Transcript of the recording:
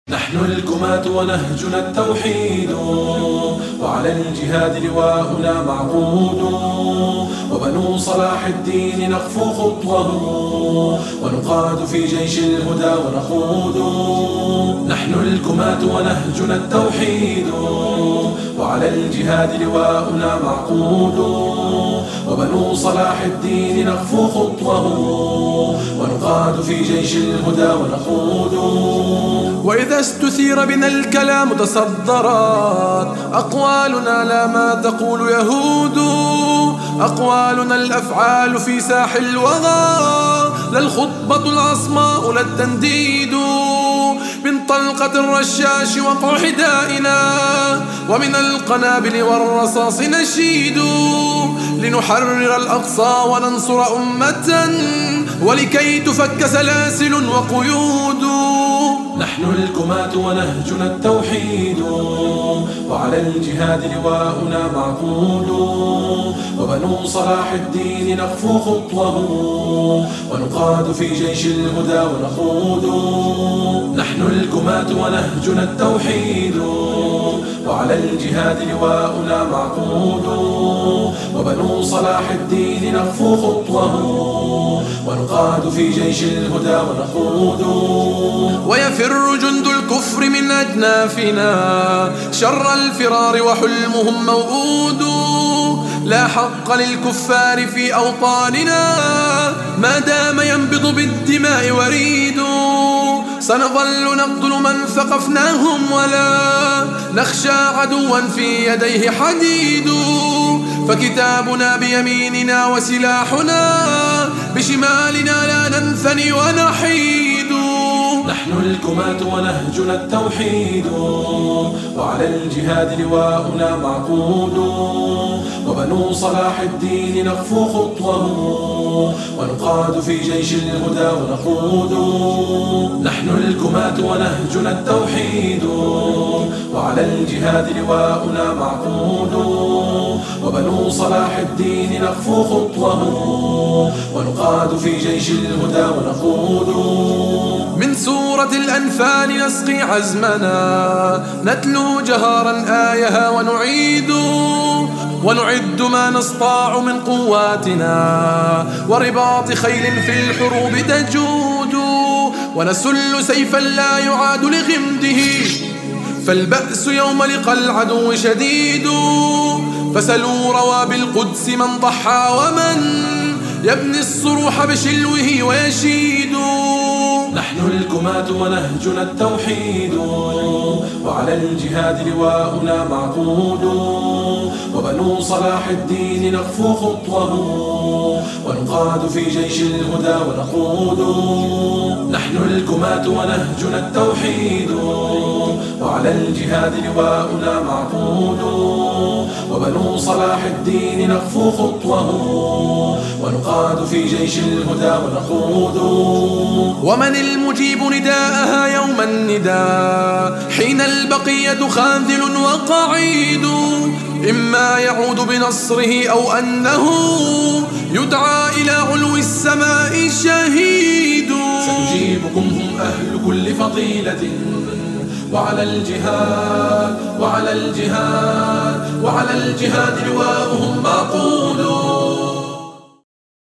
نحن الكماة ونهجنا التوحيد، وعلى الجهاد لواؤنا معقود، وبنو صلاح الدين نخفو خطوه، ونقاد في جيش الهدى ونقود. نحن الكماة ونهجنا التوحيد، وعلى الجهاد لواؤنا معقود، وبنو صلاح الدين نخفو خطوه، ونقاد في جيش الهدى ونقود. وإذا استثير بنا الكلام تصدرت أقوالنا لا ما تقول يهود، أقوالنا الأفعال في ساح الوغى، لا الخطبة العصماء لا التنديد. من طلقة الرشاش وقع حدائنا، ومن القنابل والرصاص نشيد، لنحرر الأقصى وننصر أمة، ولكي تفك سلاسل وقيود. نحن الكماة ونهجنا التوحيد، وعلى الجهاد لواؤنا معقود، وبنو صلاح الدين نخفو خطوه، ونقاد في جيش الهدى ونقود. نحن الكماة ونهجنا التوحيد، وعلى الجهاد لواؤنا معقود، وبنو صلاح الدين نخفو خطوه، ونقاد في جيش الهدى ونقود. ويفر جند الكفر من أجنافنا شر الفرار وحلمهم موؤود، لا حق للكفار في أوطاننا ما دام ينبض بالدماء وريد. سنظل نقتل من ثقفناهم، ولا نخشى عدوا في يديه حديد، فكتابنا بيميننا وسلاحنا بشمالنا لا ننثني ونحيد. نحن الكماة ونهجنا التوحيد، وعلى الجهاد لواؤنا معقود، وبنو صلاح الدين نخفو خطوه، ونقاد في جيش الهدى ونقود. نحن الكماة ونهجنا التوحيد، وعلى الجهاد لواؤنا معقود، وبنو صلاح الدين نخفو خطوه، ونقاد في جيش الهدى ونقود. من سورة الأنفال نسقي عزمنا، نتلو جهارا آيها ونعد ما نستطاع من قواتنا، ورباط خيل في الحروب تجود، ونسل سيفا لا يعاد لغمده، فالبأس يوم لقى العدو شديد. فسلوا روى بالقدس من ضحى، ومن يبني الصروح بشلوه ويشيد. نحن الكماة ونهجنا التوحيد، وعلى الجهاد لواؤنا معقود، وبنو صلاح الدين نخفو خطوه، ونقاد في جيش الهدى ونقود. نحن الكماة ونهجنا التوحيد، وعلى الجهاد لواؤنا معقود، وبنو صلاح الدين نخفو خطوه، ونقاد في جيش الهدى ونقود. ومن المجيب نداءها يوم النداء، حين البقية خاذل وقعيد، إما يعود بنصره أو أنه يدعى إلى علو السماء شهيد. سنجيبكم هم أهل كل فضيلة، وعلى الجهاد لواؤهم معقود.